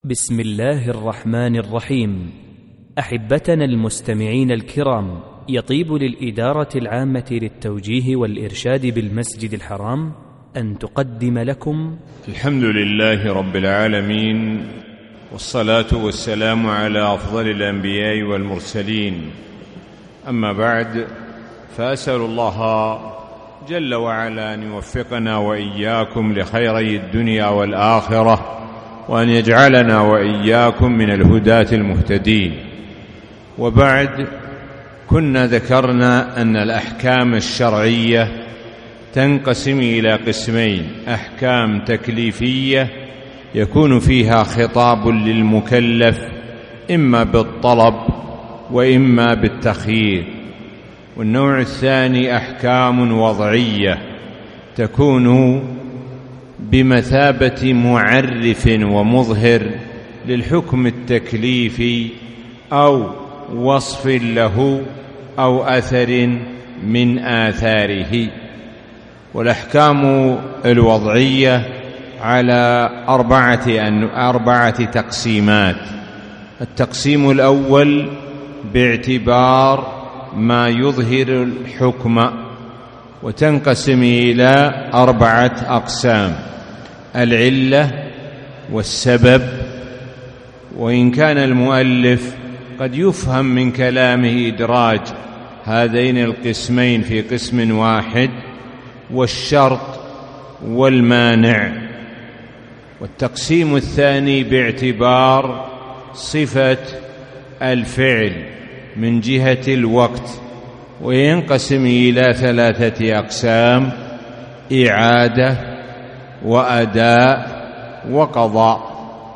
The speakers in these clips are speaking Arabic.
بسم الله الرحمن الرحيم. أحبتنا المستمعين الكرام، يطيب للإدارة العامة للتوجيه والإرشاد بالمسجد الحرام أن تقدم لكم الحمد لله رب العالمين، والصلاة والسلام على أفضل الأنبياء والمرسلين. أما بعد، فأسأل الله جل وعلا أن يوفقنا وإياكم لخيري الدنيا والآخرة، وأن يجعلنا وإياكم من الهداة المهتدين. وبعد، كنا ذكرنا أن الأحكام الشرعية تنقسم إلى قسمين: أحكام تكليفية يكون فيها خطاب للمكلف إما بالطلب وإما بالتخيير، والنوع الثاني أحكام وضعية تكون بمثابة معرف ومظهر للحكم التكليفي أو وصف له أو أثر من آثاره. والأحكام الوضعية على أربعة تقسيمات. التقسيم الأول باعتبار ما يظهر الحكم، وتنقسم إلى 4 أقسام: العلة والسبب. وإن كان المؤلف قد يفهم من كلامه إدراج هذين القسمين في قسم واحد، والشرط والمانع. والتقسيم الثاني باعتبار صفة الفعل من جهة الوقت، وينقسم إلى 3 أقسام: إعادة وأداء وقضاء.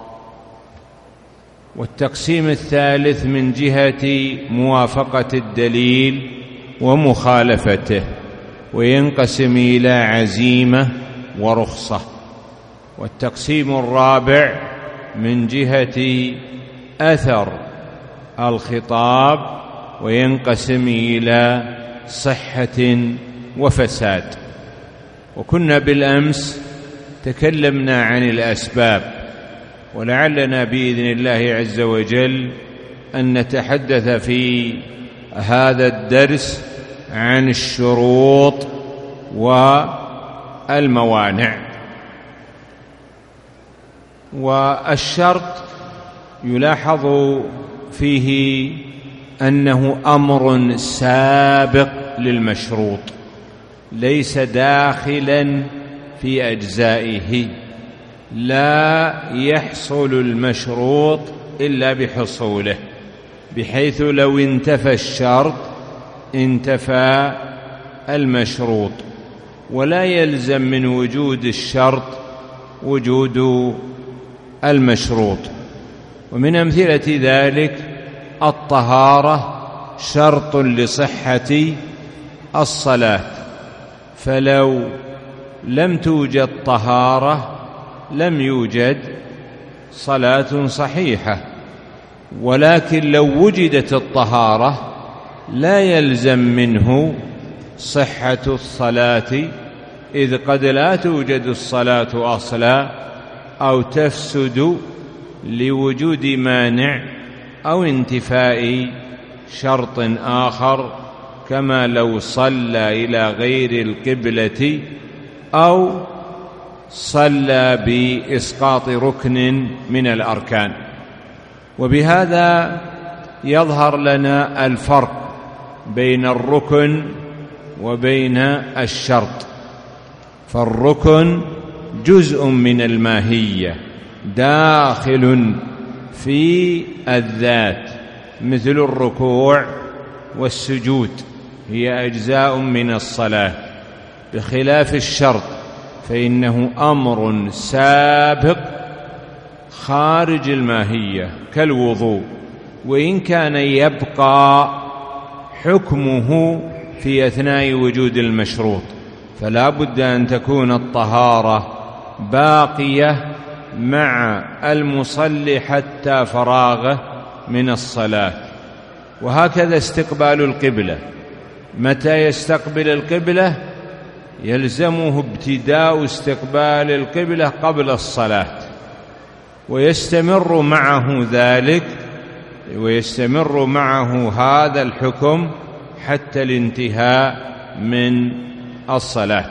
والتقسيم الثالث من جهة موافقة الدليل ومخالفته، وينقسم إلى عزيمة ورخصة. والتقسيم الرابع من جهة أثر الخطاب، وينقسم إلى صحة وفساد. وكنا بالأمس تكلمنا عن الأسباب، ولعلنا بإذن الله عز وجل أن نتحدث في هذا الدرس عن الشروط والموانع. والشرط يلاحظ فيه أنه أمر سابق للمشروط، ليس داخلا في أجزائه. لا يحصل المشروط إلا بحصوله، بحيث لو انتفى الشرط انتفى المشروط، ولا يلزم من وجود الشرط وجود المشروط. ومن أمثلة ذلك الطهارة شرط لصحة الصلاة، فلو لم توجد طهارة لم يوجد صلاة صحيحة. ولكن لو وجدت الطهارة لا يلزم منه صحة الصلاة، إذ قد لا توجد الصلاة أصلا، أو تفسد لوجود مانع أو انتفاء شرط آخر، كما لو صلى إلى غير القبلة أو صلى بإسقاط ركن من الأركان. وبهذا يظهر لنا الفرق بين الركن وبين الشرط. فالركن جزء من الماهية داخل في الذات، مثل الركوع والسجود، هي أجزاء من الصلاة، بخلاف الشرط فإنه أمر سابق خارج الماهية كالوضوء، وإن كان يبقى حكمه في أثناء وجود المشروط، فلا بد أن تكون الطهارة باقية مع المصلي حتى فراغه من الصلاة. وهكذا استقبال القبلة، متى يستقبل القبلة يلزمه ابتداء استقبال القبلة قبل الصلاة، ويستمر معه ذلك، ويستمر معه هذا الحكم حتى الانتهاء من الصلاة.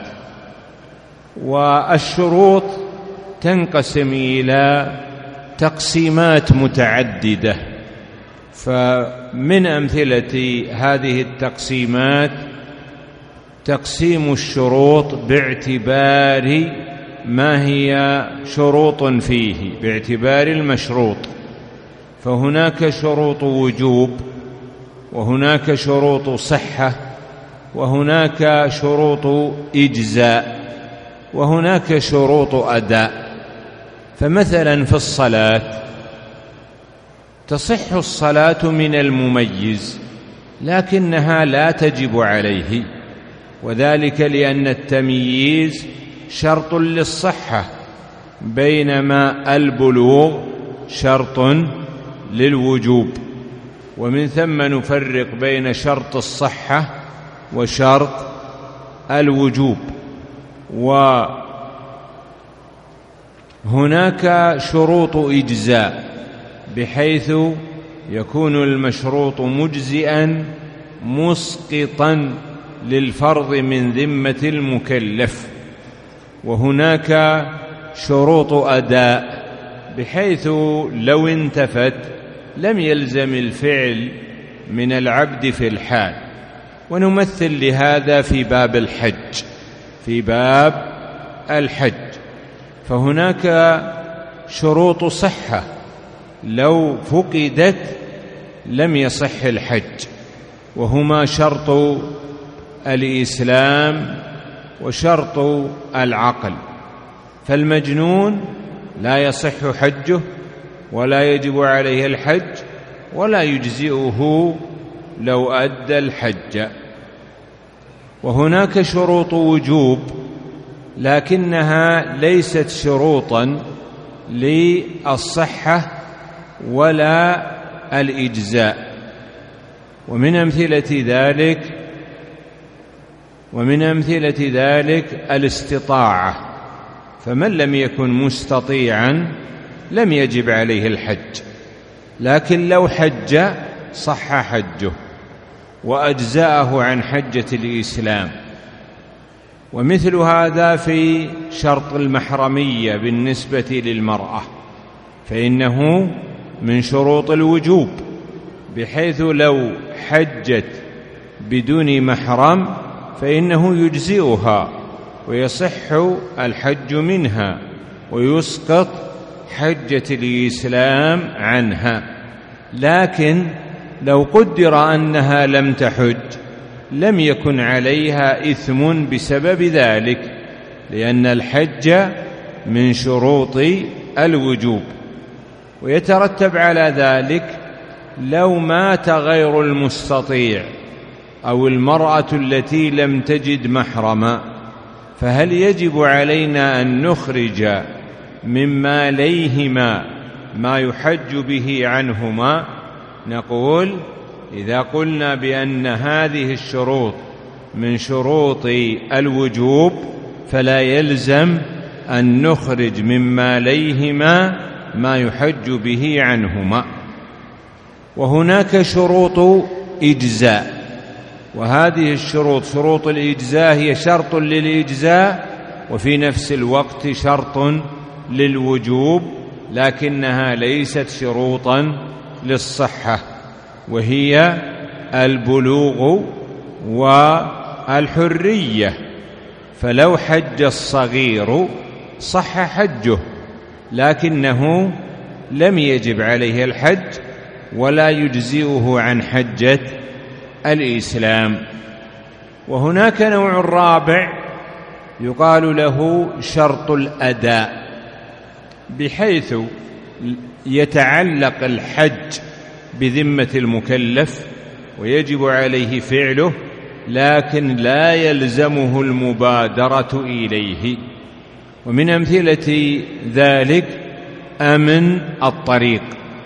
والشروط تنقسم إلى تقسيمات متعددة، فمن أمثلة هذه التقسيمات تقسيم الشروط باعتبار ما هي شروط فيه، باعتبار المشروط. فهناك شروط وجوب، وهناك شروط صحة، وهناك شروط إجزاء، وهناك شروط أداء. فمثلا في الصلاة تصح الصلاة من المميز لكنها لا تجب عليه، وذلك لأن التمييز شرط للصحة، بينما البلوغ شرط للوجوب. ومن ثم نفرق بين شرط الصحة وشرط الوجوب. وهناك شروط إجزاء، بحيث يكون المشروط مجزئا مسقطا للفرض من ذمة المكلف. وهناك شروط أداء، بحيث لو انتفت لم يلزم الفعل من العبد في الحال. ونمثل لهذا في باب الحج، في باب الحج فهناك شروط صحة، لو فقدت لم يصح الحج، وهما شرط الإسلام وشرط العقل. فالمجنون لا يصح حجه ولا يجب عليه الحج ولا يجزئه لو أدى الحج. وهناك شروط وجوب لكنها ليست شروطا للصحة ولا الإجزاء. ومن أمثلة ذلك الاستطاعة، فمن لم يكن مستطيعا لم يجب عليه الحج، لكن لو حج صح حجه وأجزأه عن حجة الإسلام. ومثل هذا في شرط المحرمية بالنسبة للمرأة، فإنه من شروط الوجوب، بحيث لو حجت بدون محرم فإنه يجزئها ويصح الحج منها ويسقط حجة الإسلام عنها. لكن لو قدر أنها لم تحج لم يكن عليها إثم بسبب ذلك، لأن الحج من شروط الوجوب. ويترتب على ذلك لو مات غير المستطيع أو المرأة التي لم تجد محرما، فهل يجب علينا أن نخرج من ماليهما ما يحج به عنهما؟ نقول إذا قلنا بأن هذه الشروط من شروط الوجوب فلا يلزم أن نخرج من ماليهما ما يحج به عنهما. وهناك شروط إجزاء، وهذه الشروط شروط الإجزاء هي شرط للإجزاء وفي نفس الوقت شرط للوجوب، لكنها ليست شروطا للصحة، وهي البلوغ والحرية. فلو حج الصغير صح حجه، لكنه لم يجب عليه الحج ولا يجزئه عن حجة الإسلام. وهناك نوع رابع يقال له شرط الأداء، بحيث يتعلق الحج بذمة المكلف ويجب عليه فعله، لكن لا يلزمه المبادرة إليه. ومن أمثلة ذلك أمن الطريق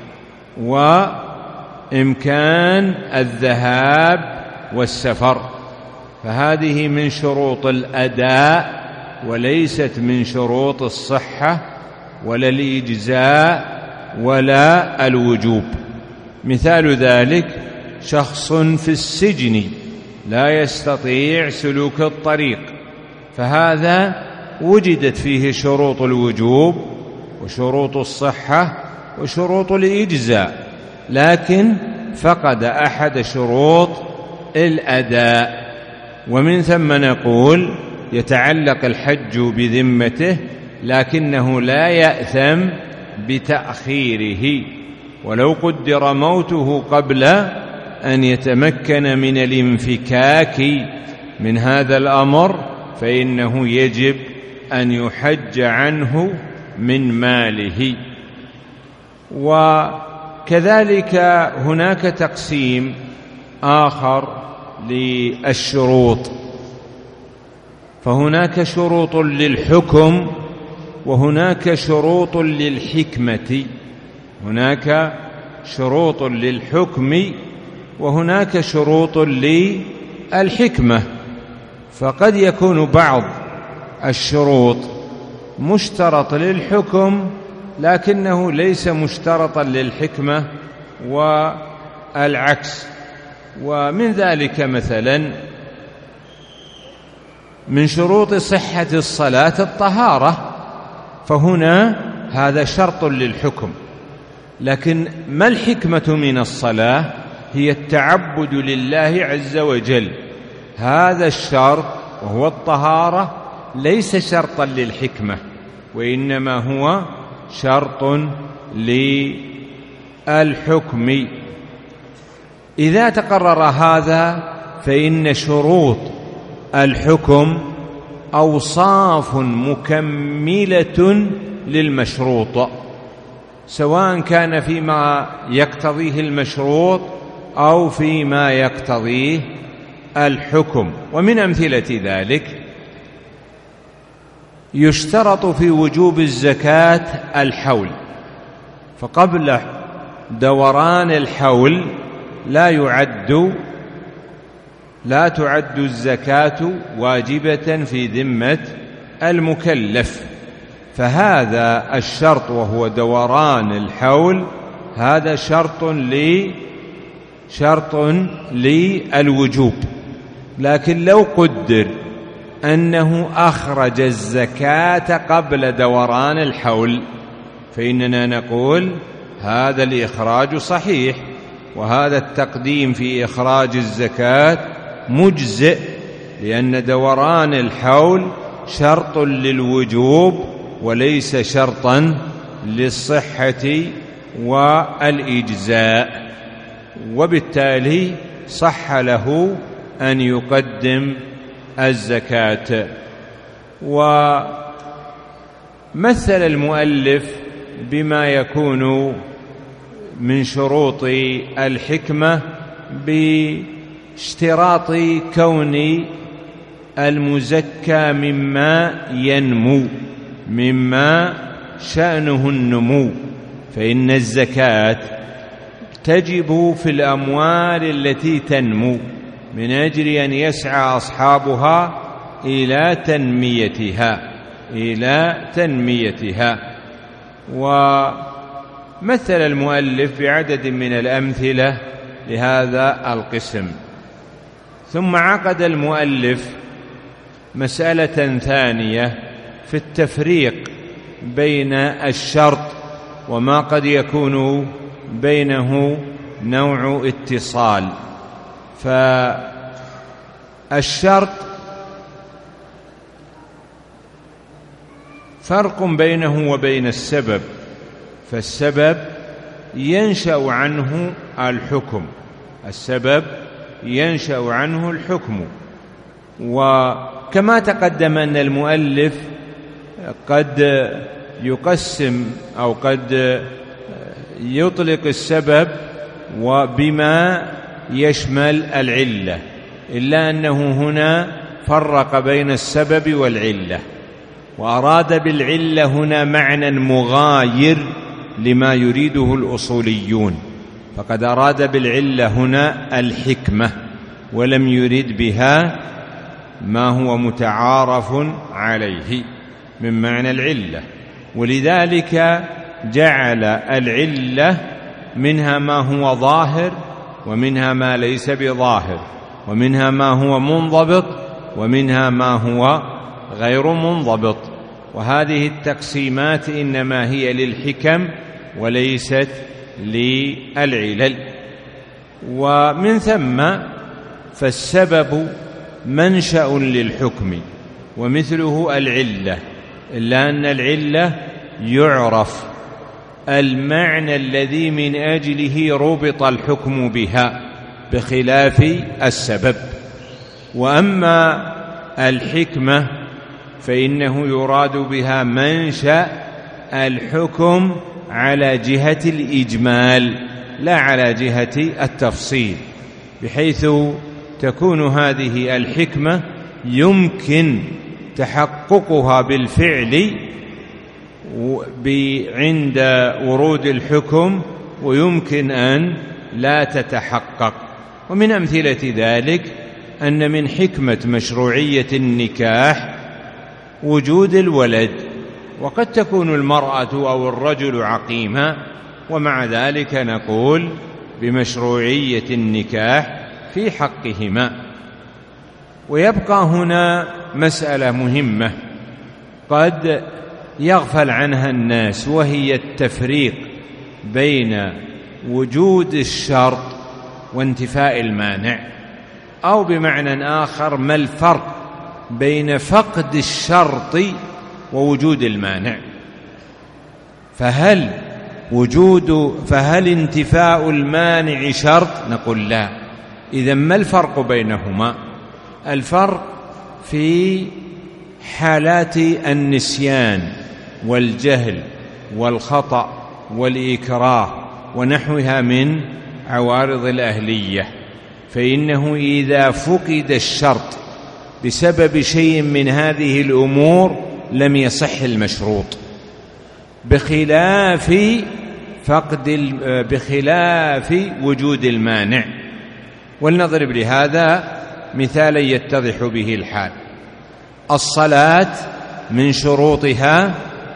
وإمكان الذهاب والسفر، فهذه من شروط الأداء وليست من شروط الصحة ولا الإجزاء ولا الوجوب. مثال ذلك شخص في السجن لا يستطيع سلوك الطريق، فهذا وجدت فيه شروط الوجوب وشروط الصحة وشروط الإجزاء، لكن فقد أحد شروط الأداء، ومن ثم نقول يتعلق الحج بذمته، لكنه لا يأثم بتأخيره، ولو قدر موته قبل أن يتمكن من الانفكاك من هذا الأمر فإنه يجب أن يحج عنه من ماله. وكذلك هناك تقسيم آخر للشروط، فهناك شروط للحكم وهناك شروط للحكمة. هناك شروط للحكم وهناك شروط للحكمة، فقد يكون بعض الشروط مشترط للحكم لكنه ليس مشترطا للحكمة والعكس. ومن ذلك مثلا من شروط صحة الصلاة الطهارة، فهنا هذا شرط للحكم، لكن ما الحكمة من الصلاة؟ هي التعبد لله عز وجل. هذا الشرط وهو الطهارة ليس شرطا للحكمة، وإنما هو شرط للحكم. إذا تقرر هذا فإن شروط الحكم أوصاف مكملة للمشروط، سواء كان فيما يقتضيه المشروط أو فيما يقتضيه الحكم. ومن أمثلة ذلك يشترط في وجوب الزكاة الحول، فقبل دوران الحول لا تعد الزكاة واجبة في ذمة المكلف، فهذا الشرط وهو دوران الحول هذا شرط للوجوب. لكن لو قدر أنه أخرج الزكاة قبل دوران الحول فإننا نقول هذا الإخراج صحيح، وهذا التقديم في إخراج الزكاة مجزئ، لأن دوران الحول شرط للوجوب وليس شرطا للصحة والإجزاء، وبالتالي صح له أن يقدم الزكاة. ومثل المؤلف بما يكون من شروط الحكمة باشتراط كون المزكى مما ينمو، مما شأنه النمو، فإن الزكاة تجب في الأموال التي تنمو من أجل أن يسعى أصحابها إلى تنميتها. ومثل المؤلف بعدد من الأمثلة لهذا القسم. ثم عقد المؤلف مسألة ثانية في التفريق بين الشرط وما قد يكون بينه نوع اتصال. فالشرط فرق بينه وبين السبب، فالسبب ينشأ عنه الحكم، وكما تقدم أن المؤلف قد يقسم أو قد يطلق السبب وبما يشمل العلة، إلا أنه هنا فرق بين السبب والعلة، وأراد بالعلة هنا معنى مغاير لما يريده الأصوليون، فقد أراد بالعلة هنا الحكمة ولم يرد بها ما هو متعارف عليه من معنى العلة. ولذلك جعل العلة منها ما هو ظاهر ومنها ما ليس بظاهر، ومنها ما هو منضبط ومنها ما هو غير منضبط، وهذه التقسيمات إنما هي للحكم وليست للعلل. ومن ثم فالسبب منشأ للحكم ومثله العلة، إلا أن العلة يعرف المعنى الذي من أجله ربط الحكم بها بخلاف السبب. وأما الحكمة فإنه يراد بها منشأ الحكم على جهة الإجمال لا على جهة التفصيل، بحيث تكون هذه الحكمة يمكن تحققها بالفعل عند ورود الحكم، ويمكن أن لا تتحقق. ومن أمثلة ذلك أن من حكمة مشروعية النكاح وجود الولد، وقد تكون المرأة أو الرجل عقيما، ومع ذلك نقول بمشروعية النكاح في حقهما. ويبقى هنا مسألة مهمة قد يغفل عنها الناس، وهي التفريق بين وجود الشرط وانتفاء المانع، أو بمعنى آخر ما الفرق بين فقد الشرط ووجود المانع. فهل انتفاء المانع شرط؟ نقول لا. إذن ما الفرق بينهما؟ الفرق في حالات النسيان والجهل والخطأ والإكراه ونحوها من عوارض الأهلية، فإنه إذا فقد الشرط بسبب شيء من هذه الأمور لم يصح المشروط، بخلاف وجود المانع. ولنضرب لهذا مثالا يتضح به الحال. الصلاة من شروطها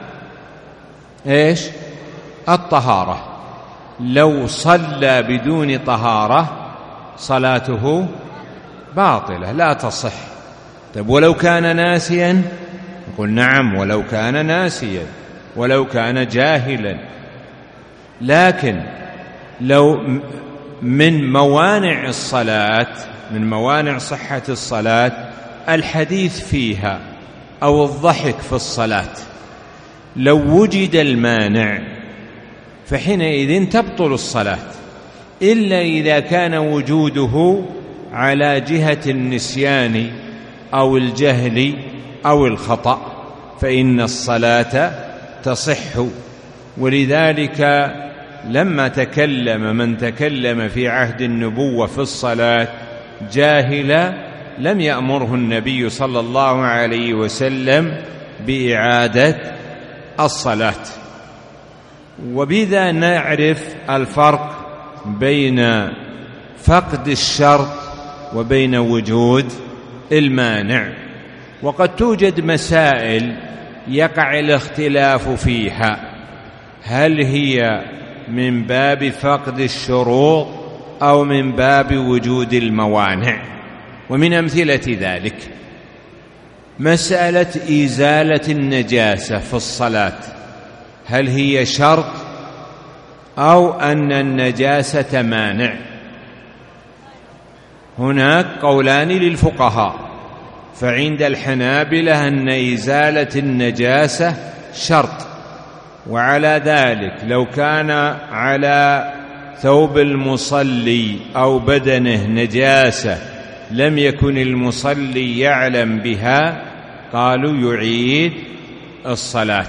إيش؟ الطهارة. لو صلى بدون طهارة صلاته باطلة لا تصح. طيب ولو كان ناسيا؟ نقول نعم، ولو كان ناسيا ولو كان جاهلا. لكن لو من موانع الصلاة، من موانع صحة الصلاة الحديث فيها أو الضحك في الصلاة، لو وجد المانع فحينئذ تبطل الصلاة، إلا إذا كان وجوده على جهة النسيان أو الجهل أو الخطأ فإن الصلاة تصح. ولذلك لما تكلم من تكلم في عهد النبوة في الصلاة جاهلا لم يأمره النبي صلى الله عليه وسلم بإعادة الصلاة. وبذا نعرف الفرق بين فقد الشرط وبين وجود المانع. وقد توجد مسائل يقع الاختلاف فيها، هل هي من باب فقد الشروط أو من باب وجود الموانع؟ ومن أمثلة ذلك مسألة إزالة النجاسة في الصلاة، هل هي شرط أو أن النجاسة مانع؟ هناك قولان للفقهاء، فعند الحنابلة أن إزالة النجاسة شرط، وعلى ذلك لو كان على ثوب المصلي أو بدنه نجاسة لم يكن المصلي يعلم بها قالوا يعيد الصلاة.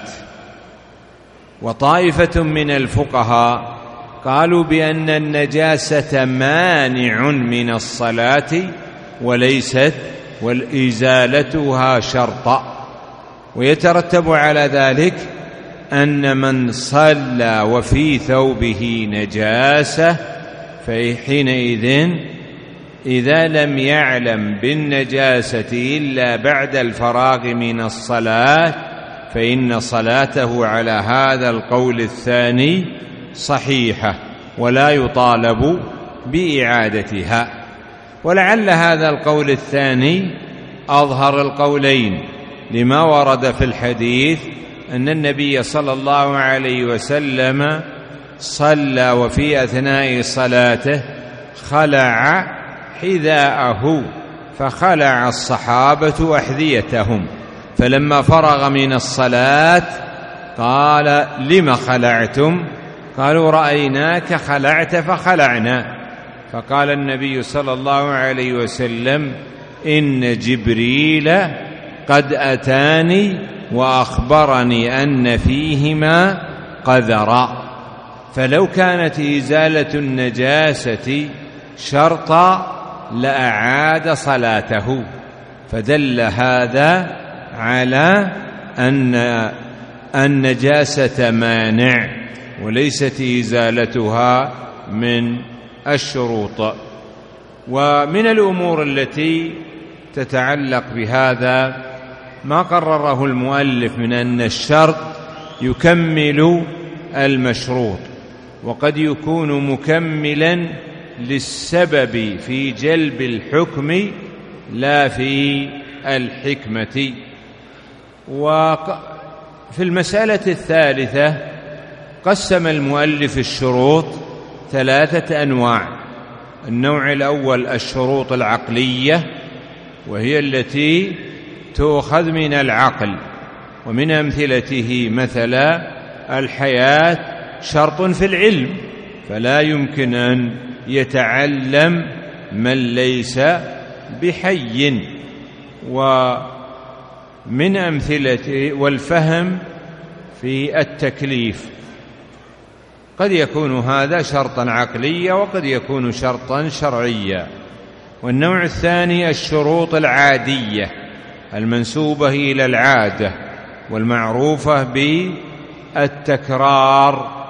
وطائفة من الفقهاء قالوا بأن النجاسة مانع من الصلاة وليست وإزالتها شرطا، ويترتب على ذلك أن من صلى وفي ثوبه نجاسة فحينئذ إذا لم يعلم بالنجاسة إلا بعد الفراغ من الصلاة فإن صلاته على هذا القول الثاني صحيحة ولا يطالب بإعادتها. ولعل هذا القول الثاني أظهر القولين لما ورد في الحديث أن النبي صلى الله عليه وسلم صلى وفي أثناء صلاته خلع حذاءه فخلع الصحابة أحذيتهم، فلما فرغ من الصلاة قال: لم خلعتم؟ قالوا: رأيناك خلعت فخلعنا. فقال النبي صلى الله عليه وسلم: إن جبريل قد أتاني وأخبرني أن فيهما قذرا. فلو كانت إزالة النجاسة شرطا لأعاد صلاته، فدل هذا على أن النجاسة مانع وليست إزالتها من الشروط. ومن الأمور التي تتعلق بهذا ما قرره المؤلف من أن الشرط يكمل المشروط، وقد يكون مكملا للسبب في جلب الحكم لا في الحكمة. وفي المسألة الثالثة قسم المؤلف الشروط 3 أنواع. النوع الأول الشروط العقلية، وهي التي تؤخذ من العقل، ومن أمثلته مثلا الحياة شرط في العلم، فلا يمكن أن يتعلم من ليس بحي. ومن أمثلته والفهم في التكليف، قد يكون هذا شرطا عقليا وقد يكون شرطا شرعيا. والنوع الثاني الشروط العادية المنسوبة إلى العادة والمعروفة بالتكرار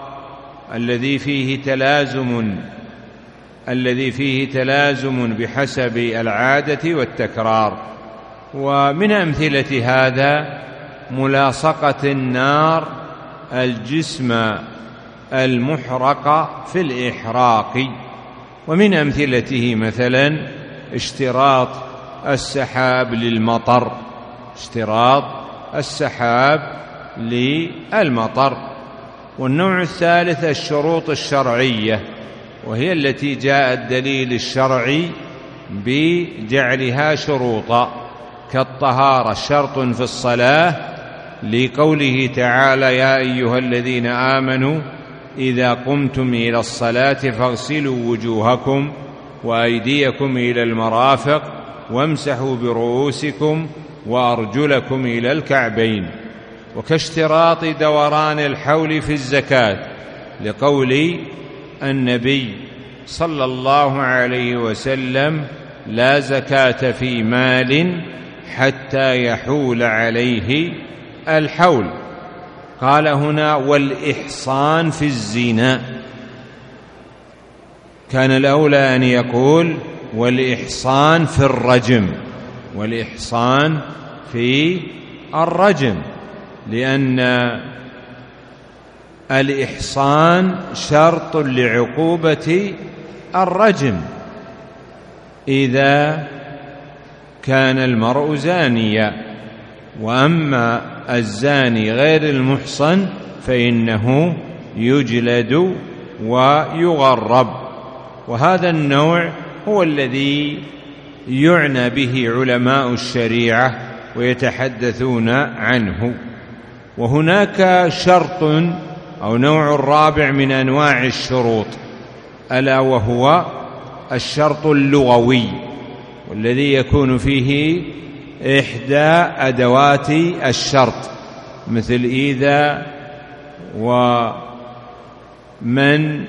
الذي فيه تلازم بحسب العادة والتكرار. ومن أمثلة هذا ملاصقة النار الجسم المحرق في الإحراق. ومن أمثلته مثلا اشتراط السحاب للمطر، اشتراط السحاب للمطر. والنوع الثالث الشروط الشرعية، وهي التي جاء الدليل الشرعي بجعلها شروطا، كالطهارة شرط في الصلاة لقوله تعالى: يا أيها الذين آمنوا إذا قمتم إلى الصلاة فاغسلوا وجوهكم وأيديكم إلى المرافق وامسحوا برؤوسكم وأرجلكم إلى الكعبين. وكاشتراط دوران الحول في الزكاة لقول النبي صلى الله عليه وسلم: لا زكاة في مال حتى يحول عليه الحول. قال هنا: والإحصان في الزنا. كان الأولى أن يقول: والإحصان في الرجم، والإحصان في الرجم، لأن الإحصان شرط لعقوبة الرجم إذا كان المرء زانيا. وأما الزاني غير المحصن فإنه يجلد ويغرب. وهذا النوع هو الذي يعنى به علماء الشريعة ويتحدثون عنه. وهناك شرط أو نوع رابع من أنواع الشروط، ألا وهو الشرط اللغوي، والذي يكون فيه إحدى أدوات الشرط، مثل إذا ومن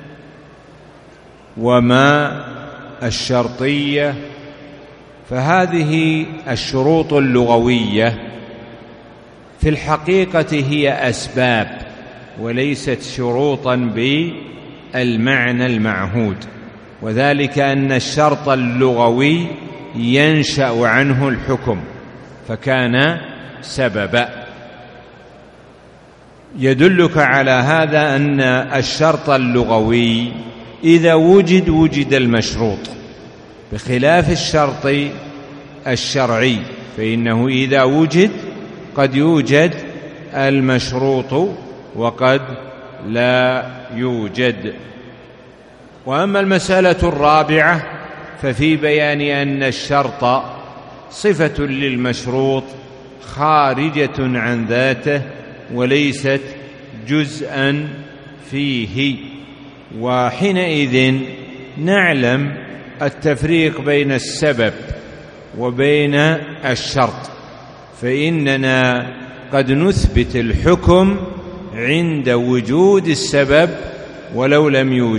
وما الشرطية. فهذه الشروط اللغوية في الحقيقة هي أسباب وليست شروطا بالمعنى المعهود، وذلك أن الشرط اللغوي ينشأ عنه الحكم فكان سببا. يدلك على هذا أن الشرط اللغوي إذا وجد المشروط، بخلاف الشرط الشرعي فإنه إذا وجد قد يوجد المشروط وقد لا يوجد. وأما المسألة الرابعة ففي بيان أن الشرط صفة للمشروط خارجة عن ذاته وليست جزءا فيه، وحينئذ نعلم التفريق بين السبب وبين الشرط، فإننا قد نثبت الحكم عند وجود السبب ولو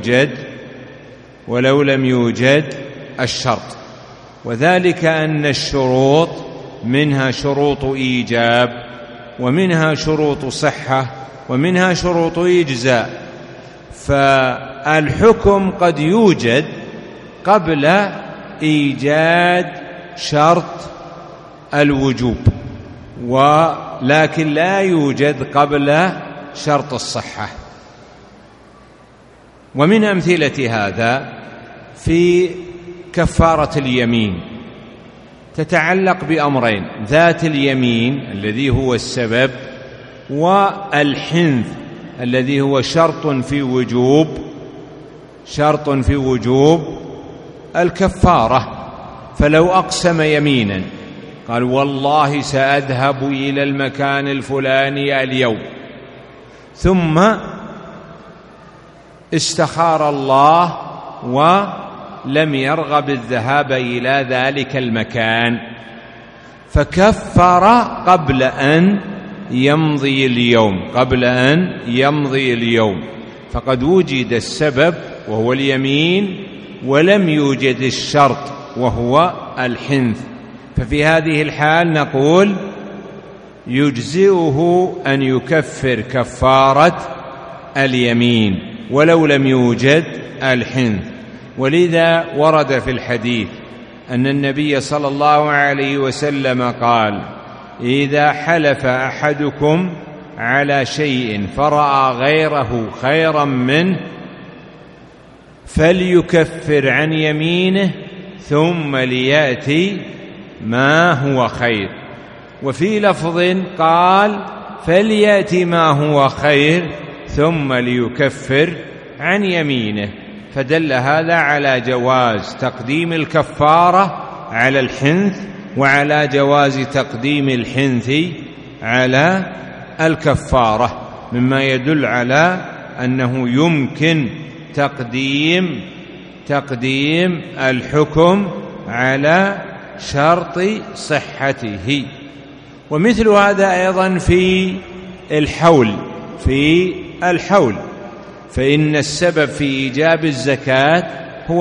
لم يوجد الشرط، وذلك أن الشروط منها شروط إيجاب ومنها شروط صحة ومنها شروط إجزاء، فالحكم قد يوجد قبل إيجاد شرط الوجوب، ولكن لا يوجد قبل شرط الصحة. ومن أمثلة هذا في كفارة اليمين، تتعلق بأمرين: ذات اليمين الذي هو السبب، والحنث الذي هو شرط في وجوب الكفارة. فلو أقسم يمينا قال والله سأذهب إلى المكان الفلاني اليوم، ثم استخار الله ولم يرغب الذهاب إلى ذلك المكان، فكفر قبل أن يمضي اليوم، فقد وجد السبب وهو اليمين ولم يوجد الشرط وهو الحنث. ففي هذه الحال نقول يجزئه أن يكفر كفارة اليمين ولو لم يوجد الحنث. ولذا ورد في الحديث أن النبي صلى الله عليه وسلم قال: إذا حلف أحدكم على شيء فرأى غيره خيرا منه فليكفر عن يمينه ثم ليأتي ما هو خير. وفي لفظ قال: فليأتي ما هو خير ثم ليكفر عن يمينه. فدل هذا على جواز تقديم الكفارة على الحنث، وعلى جواز تقديم الحنث على الكفارة، مما يدل على أنه يمكن تقديم الحكم على شرط صحته. ومثل هذا أيضا في الحول، فإن السبب في إيجاب الزكاة هو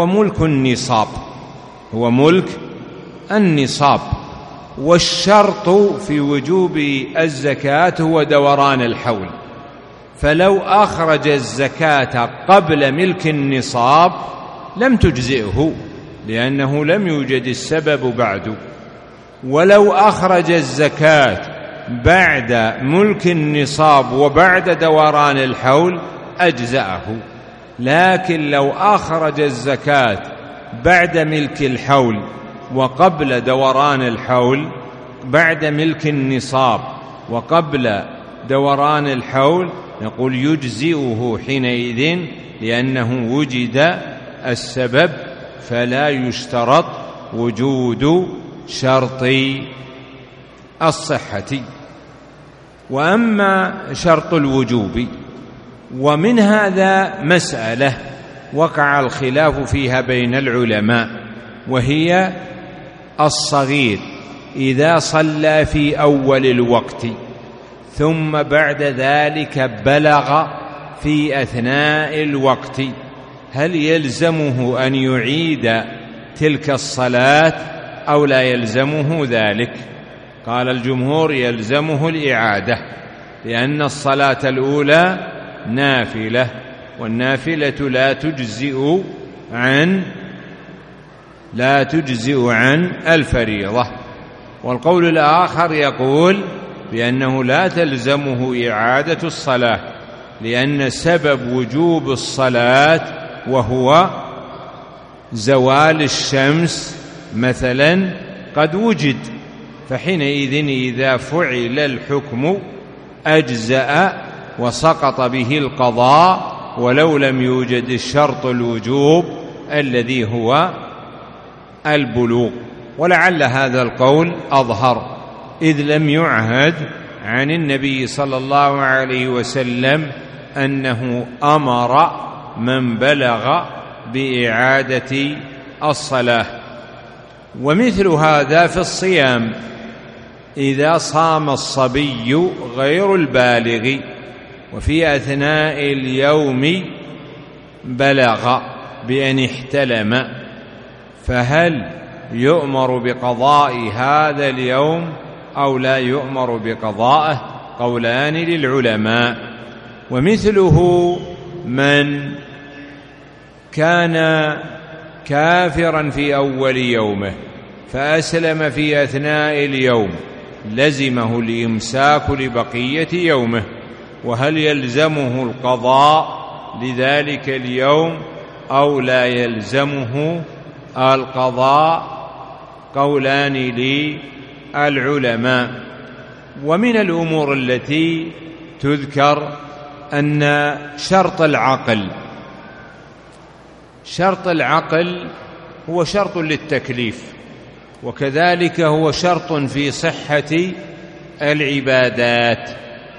ملك النصاب، والشرط في وجوب الزكاة هو دوران الحول. فلو أخرج الزكاة قبل ملك النصاب لم تجزئه، لأنه لم يوجد السبب بعد. ولو أخرج الزكاة بعد ملك النصاب وبعد دوران الحول أجزأه. لكن لو أخرج الزكاة بعد ملك الحول وقبل دوران الحول، بعد ملك النصاب وقبل دوران الحول، نقول يجزئه حينئذ، لأنه وجد السبب، فلا يشترط وجود شرط الصحة. وأما شرط الوجوب، ومن هذا مسألة وقع الخلاف فيها بين العلماء، وهي الصغير إذا صلى في أول الوقت ثم بعد ذلك بلغ في أثناء الوقت، هل يلزمه أن يعيد تلك الصلاة أو لا يلزمه ذلك؟ قال الجمهور يلزمه الإعادة، لأن الصلاة الأولى نافلة، والنافلة لا تجزئ عن الفريضة. والقول الآخر يقول بأنه لا تلزمه إعادة الصلاة، لأن سبب وجوب الصلاة وهو زوال الشمس مثلا قد وجد، فحينئذ إذا فعل الحكم أجزأ وسقط به القضاء ولو لم يوجد الشرط الوجوب الذي هو البلوغ. ولعل هذا القول أظهر، إذ لم يعهد عن النبي صلى الله عليه وسلم أنه أمر من بلغ بإعادة الصلاة. ومثل هذا في الصيام، إذا صام الصبي غير البالغ وفي أثناء اليوم بلغ بأن احتلم، فهل يؤمر بقضاء هذا اليوم أو لا يؤمر بقضائه؟ قولان للعلماء. ومثله من كان كافرا في أول يومه فأسلم في أثناء اليوم، لزمه الإمساك لبقية يومه، وهل يلزمه القضاء لذلك اليوم أو لا يلزمه القضاء؟ قولان للعلماء. ومن الأمور التي تذكر أن شرط العقل هو شرط للتكليف، وكذلك هو شرط في صحة العبادات.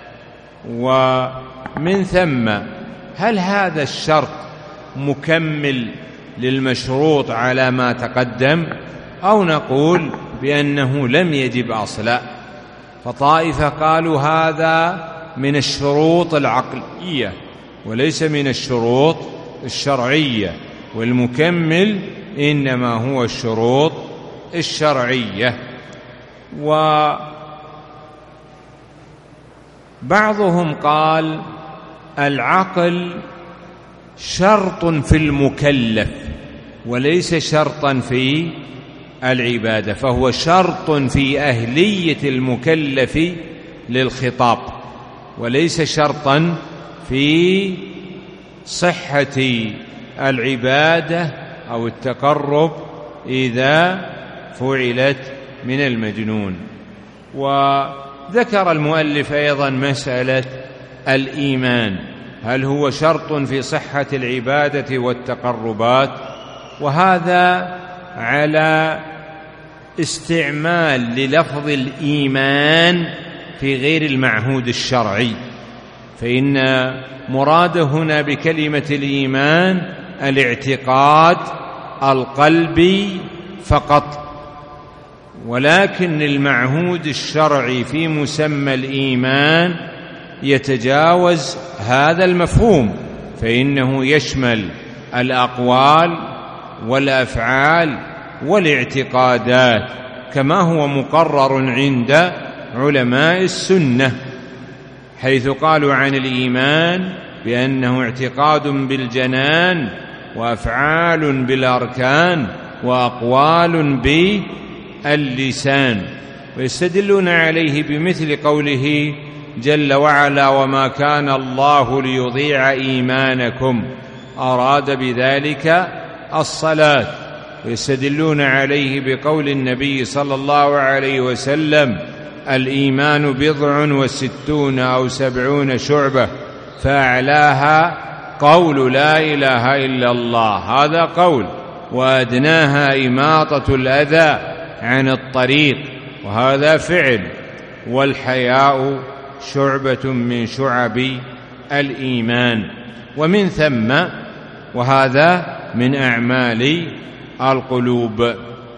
ومن ثم هل هذا الشرط مكمل للمشروط على ما تقدم، أو نقول بأنه لم يجب أصلا؟ فطائفة قالوا هذا من الشروط العقلية وليس من الشروط الشرعية، والمكمل إنما هو الشروط الشرعية. وبعضهم قال العقل شرط في المكلف وليس شرطا في العبادة، فهو شرط في أهلية المكلف للخطاب وليس شرطا في صحة العبادة أو التقرب إذا فعلت من المجنون. وذكر المؤلف أيضا مسألة الإيمان، هل هو شرط في صحة العبادة والتقربات؟ وهذا على استعمال للفظ الإيمان في غير المعهود الشرعي، فإن مراد هنا بكلمة الإيمان الاعتقاد القلبي فقط، ولكن المعهود الشرعي في مسمى الإيمان يتجاوز هذا المفهوم، فإنه يشمل الأقوال والأفعال والاعتقادات، كما هو مقرر عند علماء السنة، حيث قالوا عن الإيمان بأنه اعتقاد بالجنان وأفعال بالأركان وأقوال باللسان. ويستدلون عليه بمثل قوله جل وعلا وما كان الله ليضيع إيمانكم، أراد بذلك الصلاة. ويستدلون عليه بقول النبي صلى الله عليه وسلم الإيمان 69 أو 70 شعبة فأعلاها قول لا إله إلا الله، هذا قول، وأدناها إماطة الأذى عن الطريق، وهذا فعل، والحياء شعبة من شعب الإيمان. ومن ثم وهذا من أعمال القلوب.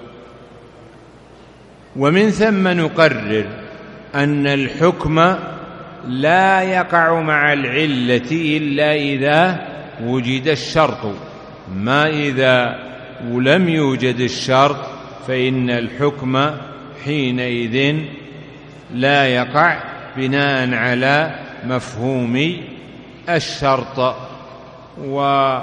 ومن ثم نقرر أن الحكم لا يقع مع العلة إلا إذا وجد الشرط، ما إذا لم يوجد الشرط فإن الحكم حينئذ لا يقع بناء على مفهوم الشرط. وعقد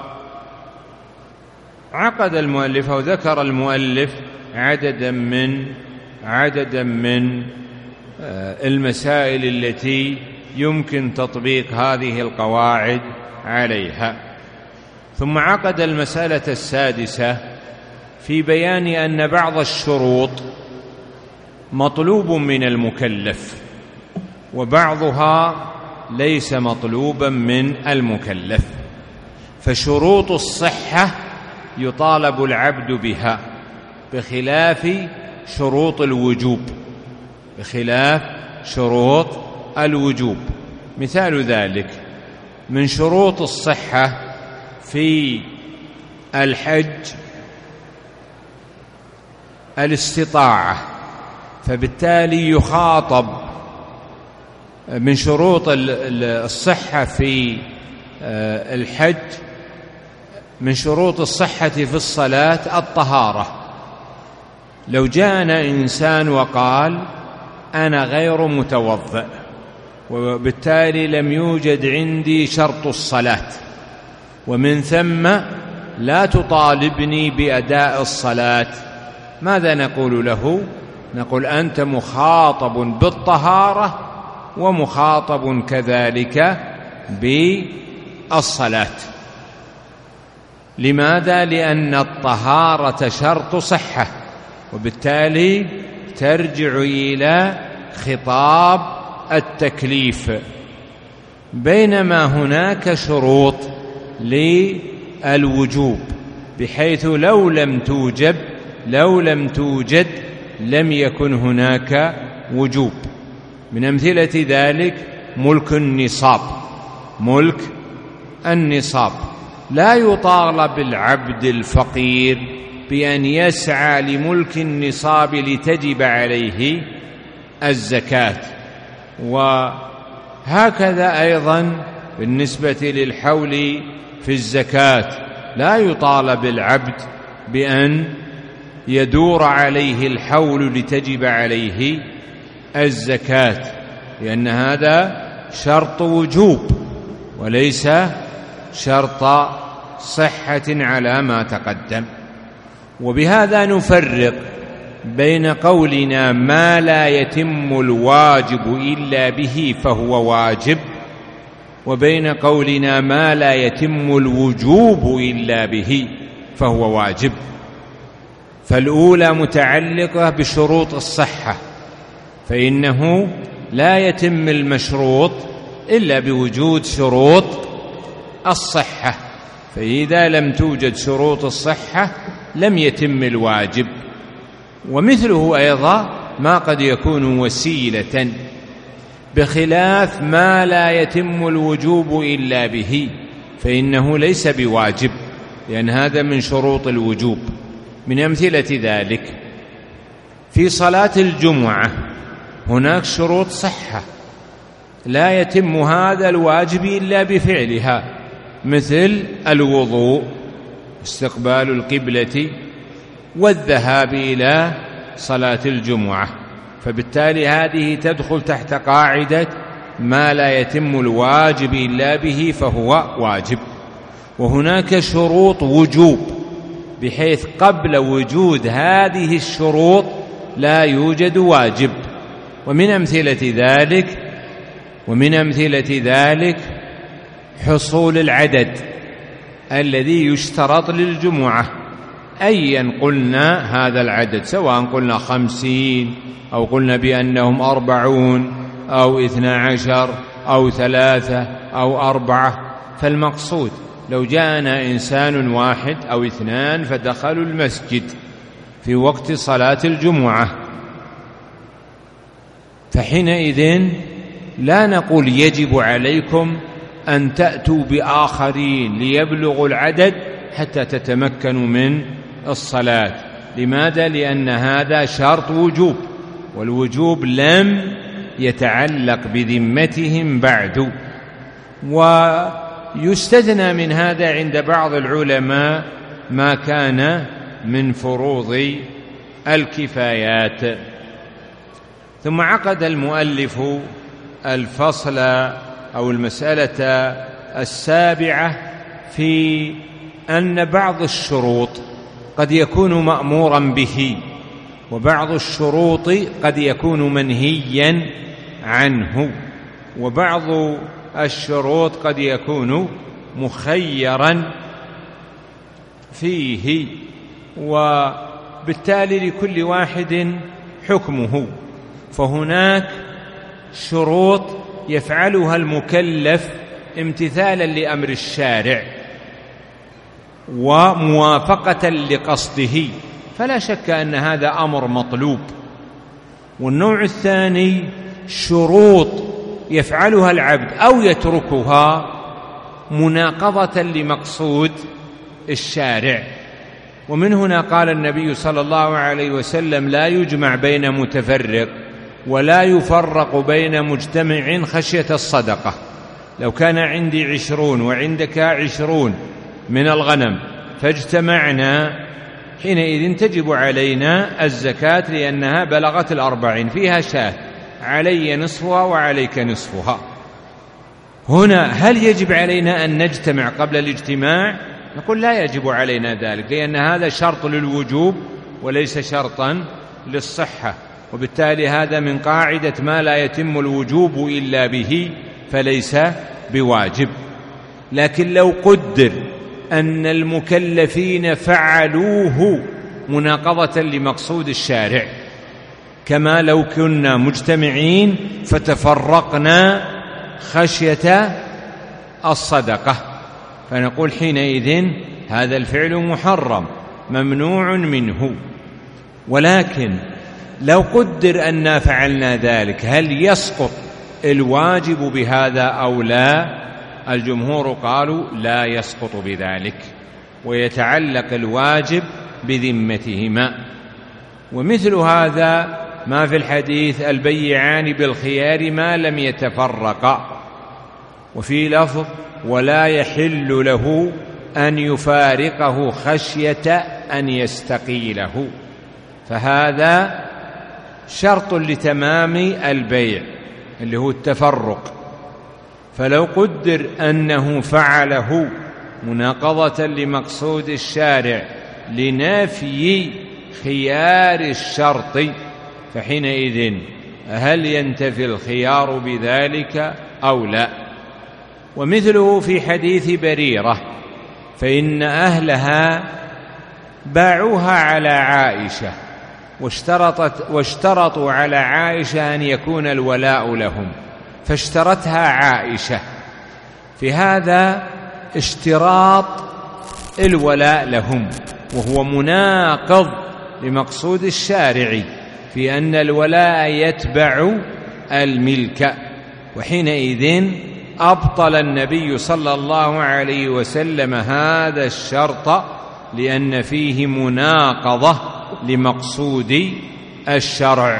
المؤلف أو ذكر المؤلف عددا من المسائل التي يمكن تطبيق هذه القواعد عليها. ثم عقد المسألة السادسة في بيان أن بعض الشروط مطلوب من المكلف وبعضها ليس مطلوبا من المكلف. فشروط الصحة يطالب العبد بها بخلاف شروط الوجوب، بخلاف شروط الوجوب. مثال ذلك من شروط الصحة في الحج الاستطاعة، فبالتالي يخاطب من شروط الصحة في الحج، من شروط الصحة في الصلاة الطهارة. لو جاءنا إنسان وقال أنا غير متوضئ وبالتالي لم يوجد عندي شرط الصلاة، ومن ثم لا تطالبني بأداء الصلاة، ماذا نقول له؟ نقول أنت مخاطب بالطهارة ومخاطب كذلك بالصلاة. لماذا؟ لأن الطهارة شرط صحة، وبالتالي ترجع إلى خطاب التكليف، بينما هناك شروط للوجوب بحيث لو لم توجد لم يكن هناك وجوب. من أمثلة ذلك ملك النصاب، لا يطالب العبد الفقير بأن يسعى لملك النصاب لتجب عليه الزكاة. وهكذا أيضا بالنسبة للحول في الزكاة، لا يطالب العبد بأن يدور عليه الحول لتجب عليه الزكاة، لأن هذا شرط وجوب وليس شرط صحة على ما تقدم. وبهذا نفرق بين قولنا ما لا يتم الواجب إلا به فهو واجب، وبين قولنا ما لا يتم الوجوب إلا به فهو واجب. فالأولى متعلقة بشروط الصحة، فإنه لا يتم المشروط إلا بوجود شروط الصحة، فإذا لم توجد شروط الصحة لم يتم الواجب. ومثله أيضا ما قد يكون وسيلة، بخلاف ما لا يتم الوجوب إلا به فإنه ليس بواجب، لأن هذا من شروط الوجوب. من أمثلة ذلك في صلاة الجمعة هناك شروط صحة لا يتم هذا الواجب إلا بفعلها، مثل الوضوء، استقبال القبلة، والذهاب إلى صلاة الجمعة. فبالتالي هذه تدخل تحت قاعدة ما لا يتم الواجب إلا به فهو واجب. وهناك شروط وجوب بحيث قبل وجود هذه الشروط لا يوجد واجب. ومن أمثلة ذلك حصول العدد الذي يشترط للجمعة، أيا قلنا هذا العدد، سواء قلنا 50 أو قلنا بأنهم 40 أو 12 أو 3 أو 4، فالمقصود لو جاءنا إنسان واحد أو 2 فدخلوا المسجد في وقت صلاة الجمعة، فحينئذ لا نقول يجب عليكم أن تأتوا بآخرين ليبلغوا العدد حتى تتمكنوا من الصلاة. لماذا؟ لأن هذا شرط وجوب، والوجوب لم يتعلق بذمتهم بعد. ويستثنى من هذا عند بعض العلماء ما كان من فروض الكفايات. ثم عقد المؤلف الفصل أو المسألة السابعة في أن بعض الشروط قد يكون مأمورا به وبعض الشروط قد يكون منهيا عنه، وبعض الشروط قد يكون مخيرا فيه، وبالتالي لكل واحد حكمه. فهناك شروط يفعلها المكلف امتثالا لأمر الشارع وموافقة لقصده، فلا شك أن هذا أمر مطلوب. والنوع الثاني شروط يفعلها العبد أو يتركها مناقضة لمقصود الشارع. ومن هنا قال النبي صلى الله عليه وسلم: لا يجمع بين متفرق ولا يفرق بين مجتمع خشية الصدقة. لو كان عندي 20 وعندك 20 من الغنم فاجتمعنا، حينئذ تجب علينا الزكاة لأنها بلغت 40، فيها شاة، علي نصفها وعليك نصفها. هنا هل يجب علينا أن نجتمع قبل الاجتماع؟ نقول لا يجب علينا ذلك، لأن هذا شرط للوجوب وليس شرطا للصحة، وبالتالي هذا من قاعدة ما لا يتم الوجوب إلا به فليس بواجب. لكن لو قدر أن المكلفين فعلوه مناقضة لمقصود الشارع، كما لو كنا مجتمعين فتفرقنا خشية الصدقة، فنقول حينئذ هذا الفعل محرم ممنوع منه. ولكن لو قدر أننا فعلنا ذلك هل يسقط الواجب بهذا أو لا؟ الجمهور قالوا لا يسقط بذلك، ويتعلق الواجب بذمتهما. ومثل هذا ما في الحديث: البيعان بالخيار ما لم يتفرقا. وفي لفظ: ولا يحل له أن يفارقه خشية أن يستقيله. فهذا شرط لتمام البيع اللي هو التفرق. فلو قدر أنه فعله مناقضة لمقصود الشارع لنفي خيار الشرط، فحينئذ هل ينتفي الخيار بذلك أو لا؟ ومثله في حديث بريرة: فإن أهلها باعوها على عائشة واشترطوا على عائشة أن يكون الولاء لهم، فاشترتها عائشة. في هذا اشتراط الولاء لهم، وهو مناقض لمقصود الشارع في أن الولاء يتبع الملك. وحينئذ أبطل النبي صلى الله عليه وسلم هذا الشرط لأن فيه مناقضة لمقصود الشرع.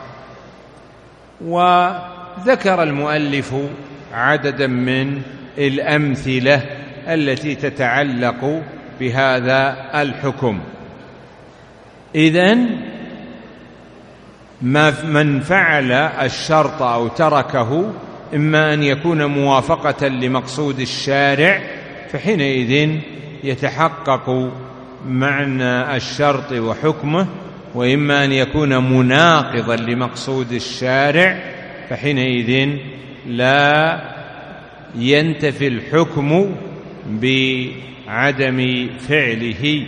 وذكر المؤلف عددا من الأمثلة التي تتعلق بهذا الحكم. إذن من فعل الشرط أو تركه إما أن يكون موافقة لمقصود الشارع، فحينئذ يتحقق معنى الشرط وحكمه، وإما أن يكون مناقضا لمقصود الشارع، فحينئذ لا ينتفي الحكم بعدم فعله.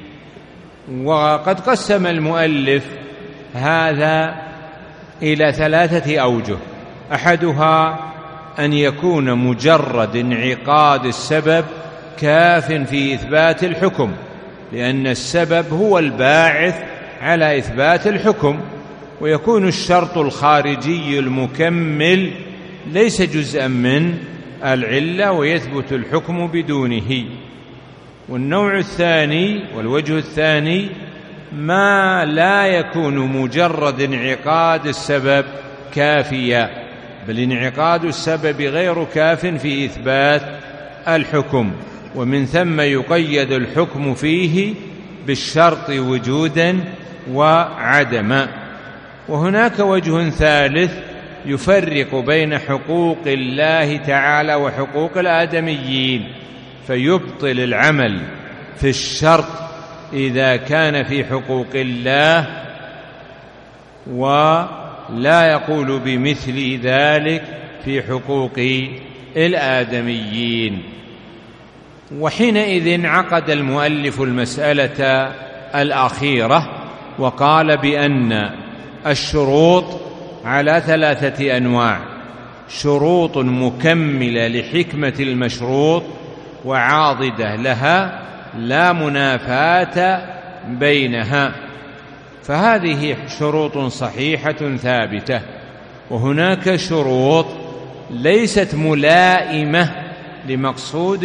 وقد قسم المؤلف هذا إلى 3 أوجه: أحدها أن يكون مجرد انعقاد السبب كاف في إثبات الحكم، لأن السبب هو الباعث على إثبات الحكم، ويكون الشرط الخارجي المكمل ليس جزءا من العلة ويثبت الحكم بدونه. والنوع الثاني والوجه الثاني ما لا يكون مجرد انعقاد السبب كافيا، بل انعقاد السبب غير كاف في إثبات الحكم، ومن ثم يقيد الحكم فيه بالشرط وجودا وعدما. وهناك وجه ثالث يفرق بين حقوق الله تعالى وحقوق الآدميين، فيبطل العمل في الشرط إذا كان في حقوق الله ولا يقول بمثل ذلك في حقوق الآدميين. وحينئذ عقد المؤلف المسألة الأخيرة وقال بأن الشروط على 3 أنواع: شروط مكملة لحكمة المشروط وعاضدة لها لا منافاة بينها، فهذه شروط صحيحة ثابتة. وهناك شروط ليست ملائمة لمقصود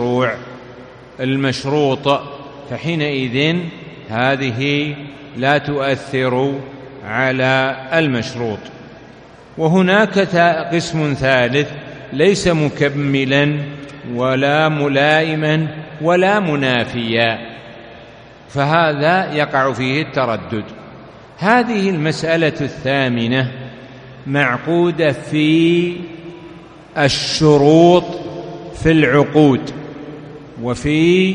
المشروط، فحينئذ هذه لا تؤثر على المشروط. وهناك قسم ثالث ليس مكملا ولا ملائما ولا منافيا، فهذا يقع فيه التردد. هذه المسألة الثامنة معقودة في الشروط في العقود وفي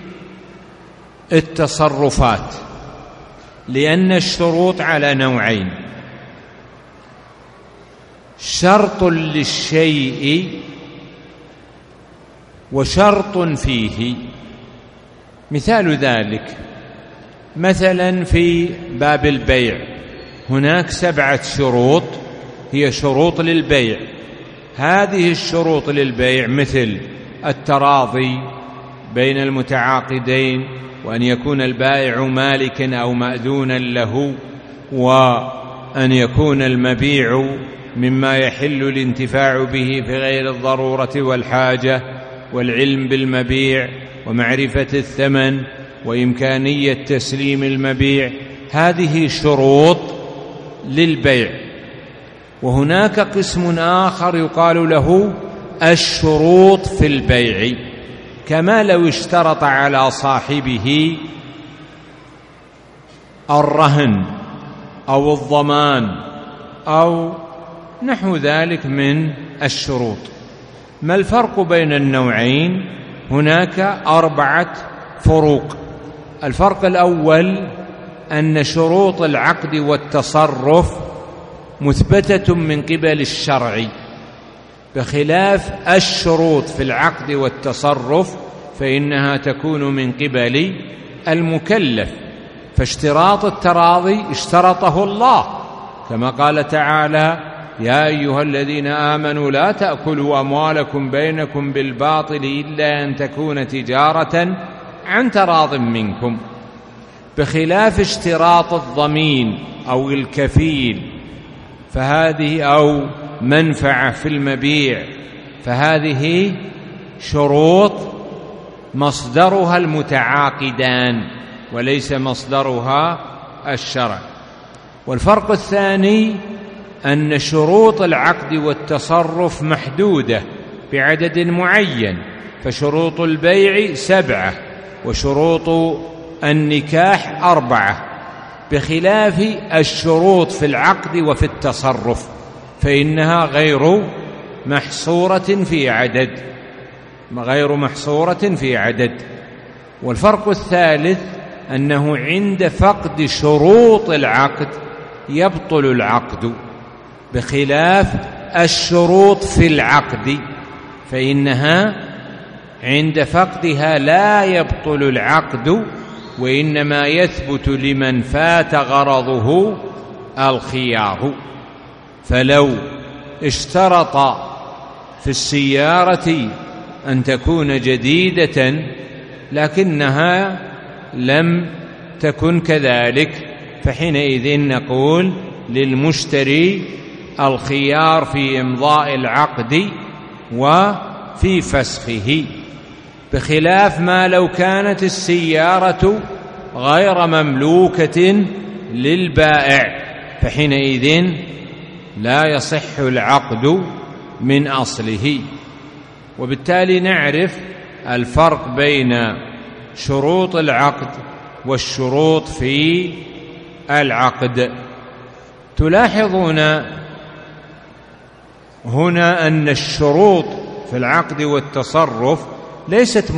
التصرفات، لأن الشروط على نوعين: شرط للشيء وشرط فيه. مثال ذلك مثلا في باب البيع هناك 7 شروط هي شروط للبيع. هذه الشروط للبيع مثل التراضي بين المتعاقدين، وأن يكون البائع مالكا أو مأذونا له، وأن يكون المبيع مما يحل الانتفاع به في غير الضرورة والحاجة، والعلم بالمبيع ومعرفة الثمن وإمكانية تسليم المبيع. هذه شروط للبيع. وهناك قسم آخر يقال له الشروط في البيع، كما لو اشترط على صاحبه الرهن أو الضمان أو نحو ذلك من الشروط. ما الفرق بين النوعين؟ هناك 4 فروق. الفرق الأول أن شروط العقد والتصرف مثبتة من قبل الشرع، بخلاف الشروط في العقد والتصرف فإنها تكون من قبل المكلف. فاشتراط التراضي اشترطه الله، كما قال تعالى: يا أيها الذين آمنوا لا تأكلوا أموالكم بينكم بالباطل إلا أن تكون تجارة عن تراض منكم. بخلاف اشتراط الضمين أو الكفيل فهذه أو منفعة في المبيع، فهذه شروط مصدرها المتعاقدان وليس مصدرها الشرع. والفرق الثاني أن شروط العقد والتصرف محدودة بعدد معين، فشروط البيع 7 وشروط النكاح 4، بخلاف الشروط في العقد وفي التصرف فإنها غير محصورة في عدد. والفرق الثالث أنه عند فقد شروط العقد يبطل العقد، بخلاف الشروط في العقد فإنها عند فقدها لا يبطل العقد، وإنما يثبت لمن فات غرضه الخيار. فلو اشترط في السيارة أن تكون جديدة لكنها لم تكن كذلك، فحينئذ نقول للمشتري الخيار في إمضاء العقد وفي فسخه، بخلاف ما لو كانت السيارة غير مملوكة للبائع، فحينئذ لا يصح العقد من أصله. وبالتالي نعرف الفرق بين شروط العقد والشروط في العقد. تلاحظون هنا أن الشروط في العقد والتصرف ليست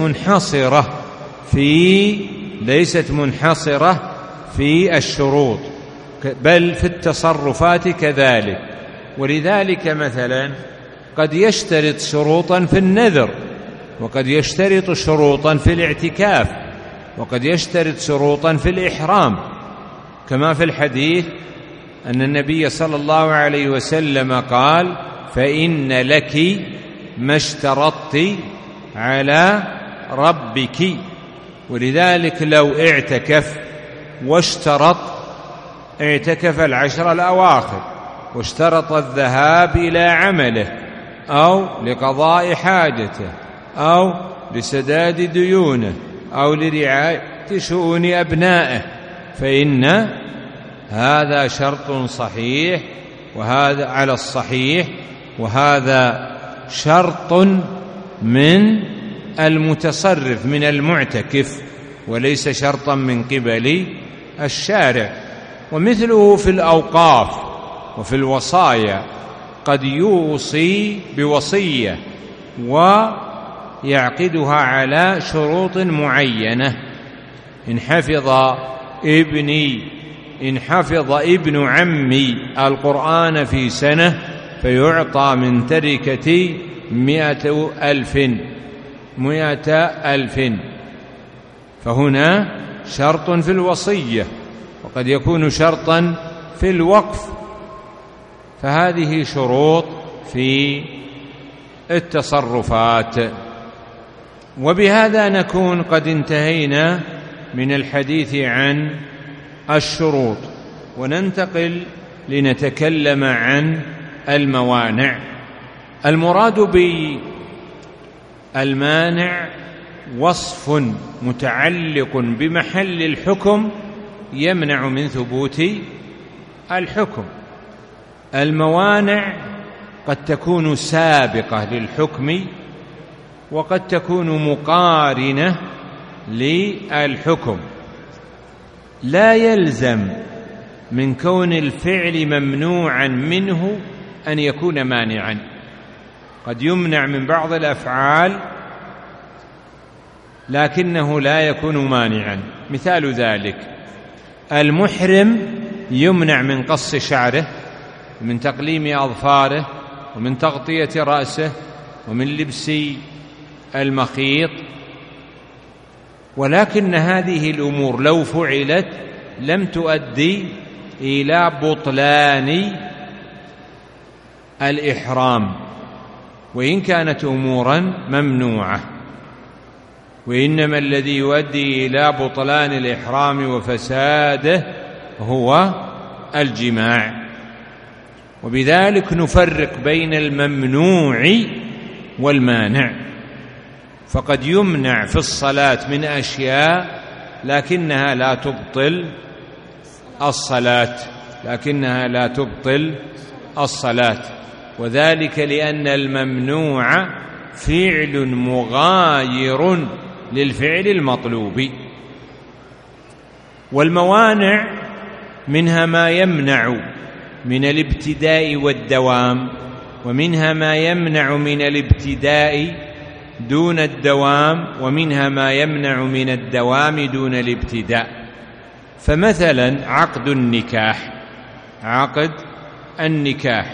منحصرة في الشروط، بل في التصرفات كذلك. ولذلك مثلا قد يشترط شروطا في النذر، وقد يشترط شروطا في الاعتكاف، وقد يشترط شروطا في الإحرام، كما في الحديث أن النبي صلى الله عليه وسلم قال: فإن لك ما اشترطت على ربك. ولذلك لو اعتكف واشترط، اعتكف العشر الأواخر واشترط الذهاب إلى عمله أو لقضاء حاجته أو لسداد ديونه أو لرعاية شؤون أبنائه، فإن هذا شرط صحيح، وهذا على الصحيح، وهذا شرط من المتصرف من المعتكف، وليس شرطا من قبل الشارع. ومثله في الأوقاف وفي الوصايا، قد يوصي بوصية ويعقدها على شروط معينة. إن حفظ ابن عمي القرآن في سنة فيعطى من تركة 100,000. فهنا شرط في الوصية، وقد يكون شرطا في الوقف. فهذه شروط في التصرفات. وبهذا نكون قد انتهينا من الحديث عن الشروط، وننتقل لنتكلم عن الموانع. المراد بالمانع وصف متعلق بمحل الحكم يمنع من ثبوت الحكم. الموانع قد تكون سابقة للحكم، وقد تكون مقارنة للحكم. لا يلزم من كون الفعل ممنوعا منه أن يكون مانعا، قد يمنع من بعض الأفعال لكنه لا يكون مانعا. مثال ذلك: المحرم يمنع من قص شعره، ومن تقليم أظفاره، ومن تغطية رأسه، ومن لبس المخيط. ولكن هذه الأمور لو فعلت لم تؤدي إلى بطلان الإحرام، وإن كانت أمورا ممنوعة. وإنما الذي يؤدي إلى بطلان الإحرام وفساده هو الجماع. وبذلك نفرق بين الممنوع والمانع. فقد يمنع في الصلاة من أشياء لكنها لا تبطل الصلاة، وذلك لأن الممنوع فعل مغاير للفعل المطلوب. والموانع منها ما يمنع من الابتداء والدوام، ومنها ما يمنع من الابتداء دون الدوام، ومنها ما يمنع من الدوام دون الابتداء. فمثلا عقد النكاح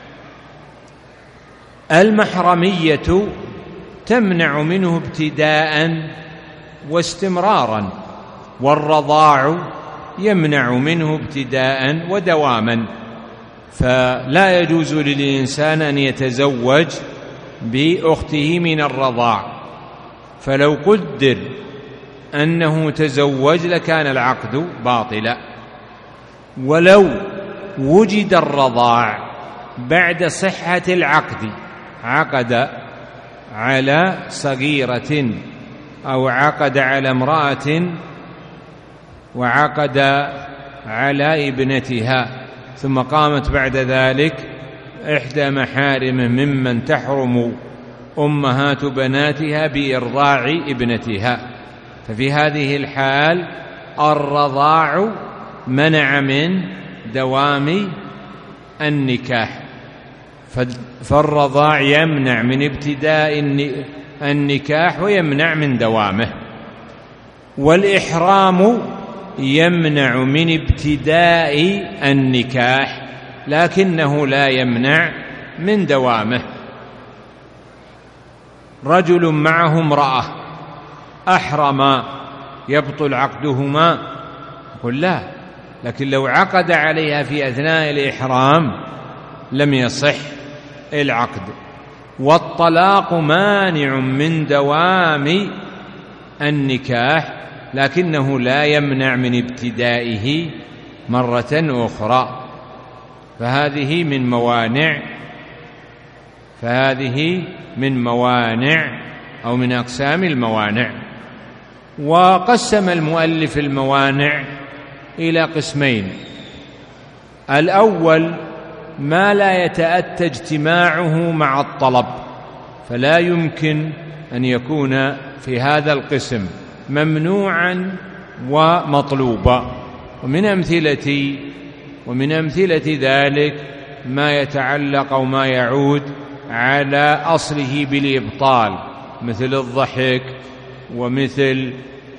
المحرمية تمنع منه ابتداء واستمرارا، والرضاع يمنع منه ابتداء ودواما. فلا يجوز للإنسان أن يتزوج بأخته من الرضاع، فلو قدر أنه تزوج لكان العقد باطلا. ولو وجد الرضاع بعد صحة العقد، عقد على صغيرة أو عقد على امرأة وعقد على ابنتها، ثم قامت بعد ذلك إحدى محارمه ممن تحرم أمهات بناتها بإرضاع ابنتها، ففي هذه الحال الرضاع منع من دوام النكاح. فالرضاع يمنع من ابتداء النكاح ويمنع من دوامه. والإحرام يمنع من ابتداء النكاح لكنه لا يمنع من دوامه. رجل معه امرأة أحرما يبطل عقدهما؟ قل لا، لكن لو عقد عليها في أثناء الإحرام لم يصح العقد. والطلاق مانع من دوام النكاح لكنه لا يمنع من ابتدائه مرة أخرى، فهذه من موانع أو من أقسام الموانع. وقسم المؤلف الموانع إلى قسمين: الأول ما لا يتأتى اجتماعه مع الطلب، فلا يمكن أن يكون في هذا القسم ممنوعا ومطلوبا. ومن أمثلة ذلك ما يتعلق أو ما يعود على أصله بالإبطال، مثل الضحك ومثل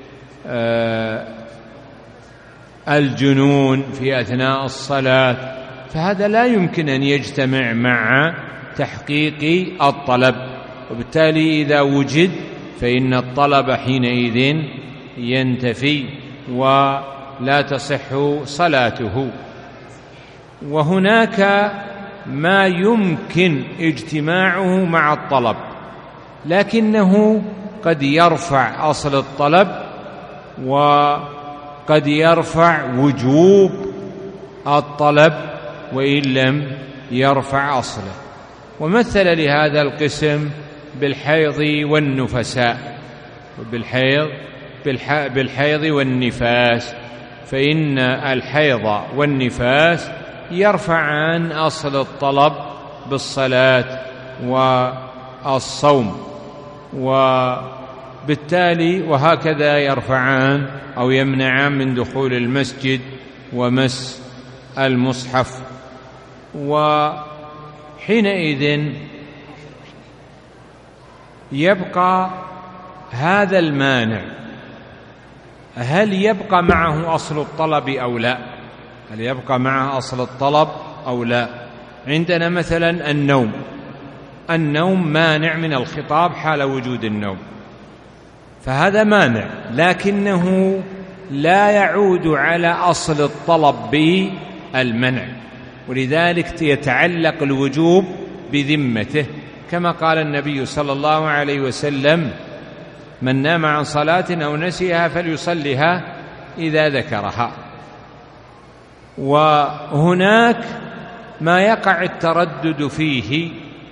الجنون في أثناء الصلاة، فهذا لا يمكن أن يجتمع مع تحقيق الطلب، وبالتالي إذا وجد فإن الطلب حينئذ ينتفي ولا تصح صلاته. وهناك ما يمكن اجتماعه مع الطلب لكنه قد يرفع أصل الطلب وقد يرفع وجوب الطلب وإن لم يرفع أصله. ومثل لهذا القسم بالحيض والنفساء، بالحيض والنفاس، فإن الحيض والنفاس يرفعان أصل الطلب بالصلاة والصوم، وبالتالي وهكذا يرفعان أو يمنعان من دخول المسجد ومس المصحف. وحينئذ يبقى هذا المانع، هل يبقى معه أصل الطلب أو لا؟ هل يبقى معه أصل الطلب أو لا؟ عندنا مثلا النوم مانع من الخطاب حال وجود النوم، فهذا مانع لكنه لا يعود على أصل الطلب بالمنع، ولذلك يتعلق الوجوب بذمته، كما قال النبي صلى الله عليه وسلم: من نام عن صلاة أو نسيها فليصلها إذا ذكرها. وهناك ما يقع التردد فيه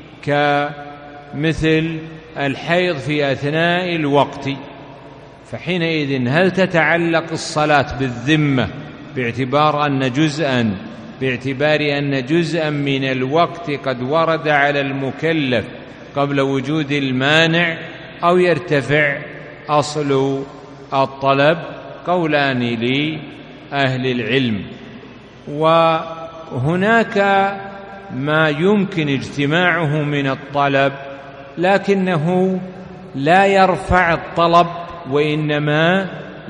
كمثل الحيض في أثناء الوقت، فحينئذ هل تتعلق الصلاة بالذمة باعتبار أن جزءا من الوقت قد ورد على المكلف قبل وجود المانع، أو يرتفع أصل الطلب؟ قولان لأهل العلم. وهناك ما يمكن اجتماعه من الطلب لكنه لا يرفع الطلب وإنما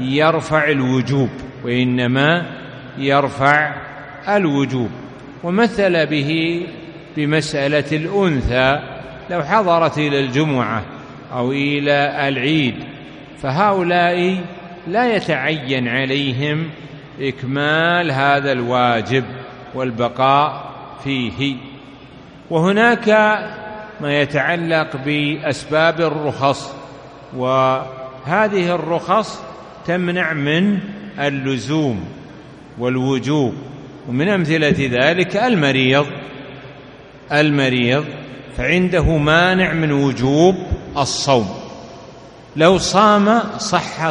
يرفع الوجوب. ومثل به بمسألة الأنثى لو حضرت إلى الجمعة أو إلى العيد، فهؤلاء لا يتعين عليهم إكمال هذا الواجب والبقاء فيه. وهناك ما يتعلق بأسباب الرخص، وهذه الرخص تمنع من اللزوم والوجوب. ومن أمثلة ذلك المريض فعنده مانع من وجوب الصوم، لو صام صح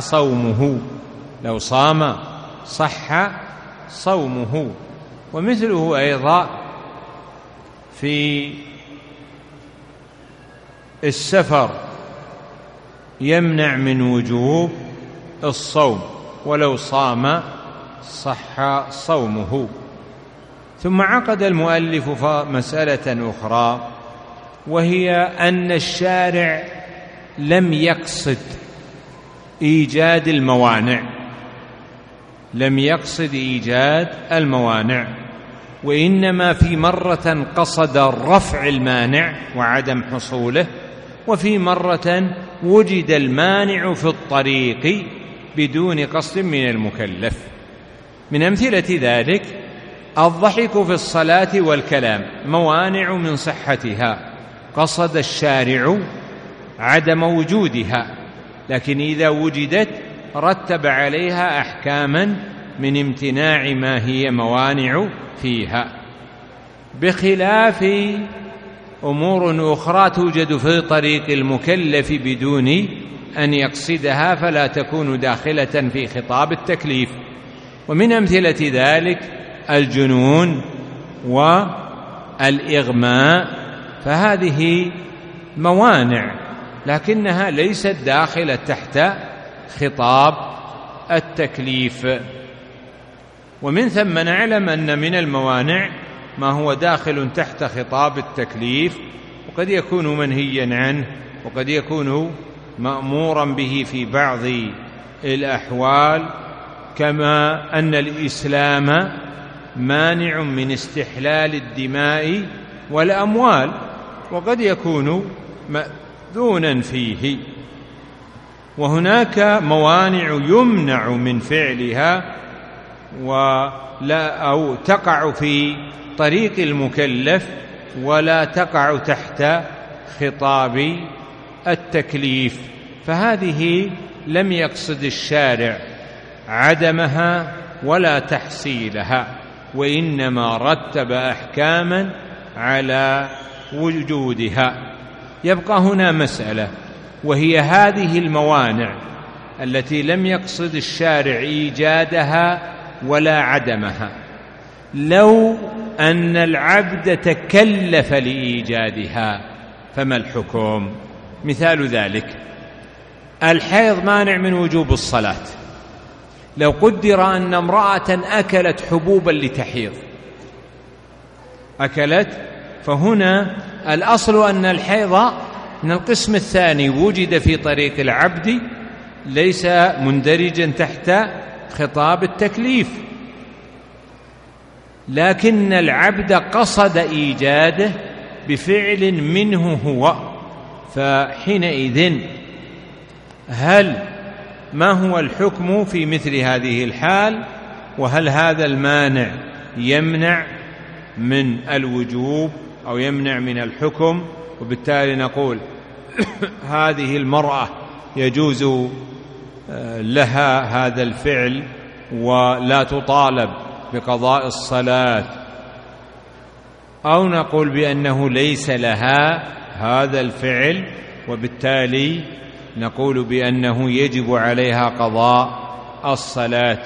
صومه. ومثله أيضا في السفر يمنع من وجوب الصوم، ولو صام صح صومه. ثم عقد المؤلف مسألة أخرى، وهي أن الشارع لم يقصد إيجاد الموانع، لم يقصد إيجاد الموانع، وإنما في مرة قصد رفع المانع وعدم حصوله، وفي مرة وجد المانع في الطريق بدون قصد من المكلف. من أمثلة ذلك الضحك في الصلاة والكلام، موانع من صحتها قصد الشارع عدم وجودها، لكن إذا وجدت رتب عليها أحكاما من امتناع ما هي موانع فيها، بخلاف أمور أخرى توجد في طريق المكلف بدون أن يقصدها فلا تكون داخلة في خطاب التكليف. ومن أمثلة ذلك الجنون والإغماء، فهذه موانع لكنها ليست داخلة تحت خطاب التكليف. ومن ثم نعلم أن من الموانع ما هو داخل تحت خطاب التكليف، وقد يكون منهيا عنه، وقد يكون مأمورا به في بعض الأحوال، كما أن الإسلام مانع من استحلال الدماء والأموال، وقد يكون مأذونا فيه. وهناك موانع يمنع من فعلها أو تقع في طريق المكلف ولا تقع تحت خطاب التكليف، فهذه لم يقصد الشارع عدمها ولا تحصيلها، وإنما رتب أحكاما على وجودها. يبقى هنا مسألة، وهي هذه الموانع التي لم يقصد الشارع إيجادها ولا عدمها، لو أن العبد تكلف لإيجادها فما الحكم؟ مثال ذلك الحيض مانع من وجوب الصلاة. لو قدر أن امرأة أكلت حبوبا لتحيض فهنا الأصل أن الحيض من القسم الثاني وجد في طريق العبد، ليس مندرجا تحت خطاب التكليف، لكن العبد قصد إيجاده بفعل منه هو، فحينئذ ما هو الحكم في مثل هذه الحال؟ وهل هذا المانع يمنع من الوجوب أو يمنع من الحكم؟ وبالتالي نقول هذه المرأة يجوز لها هذا الفعل ولا تطالب بقضاء الصلاة، أو نقول بأنه ليس لها هذا الفعل وبالتالي نقول بأنه يجب عليها قضاء الصلاة.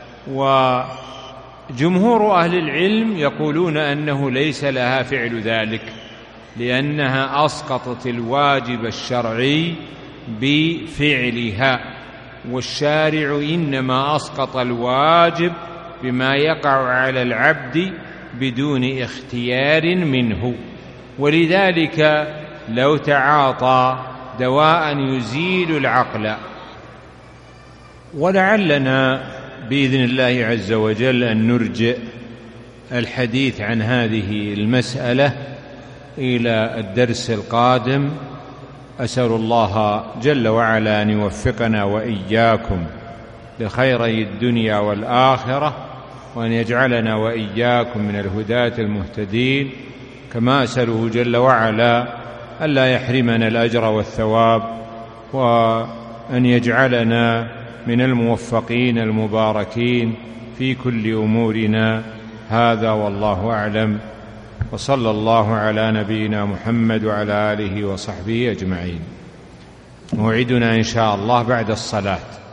وجمهور أهل العلم يقولون أنه ليس لها فعل ذلك، لأنها أسقطت الواجب الشرعي بفعلها، والشارع إنما أسقط الواجب بما يقع على العبد بدون اختيار منه. ولذلك لو تعاطى دواء يزيل العقل، ولعلنا بإذن الله عز وجل أن نرجئ الحديث عن هذه المسألة إلى الدرس القادم. أسأل الله جل وعلا أن يوفقنا وإياكم لخيري الدنيا والآخرة، وأن يجعلنا وإياكم من الهداة المهتدين، كما أسأله جل وعلا ألا يحرمنا الأجر والثواب، وأن يجعلنا من الموفقين المباركين في كل أمورنا. هذا والله أعلم، وصلى الله على نبينا محمد وعلى آله وصحبه أجمعين. موعدنا إن شاء الله بعد الصلاة.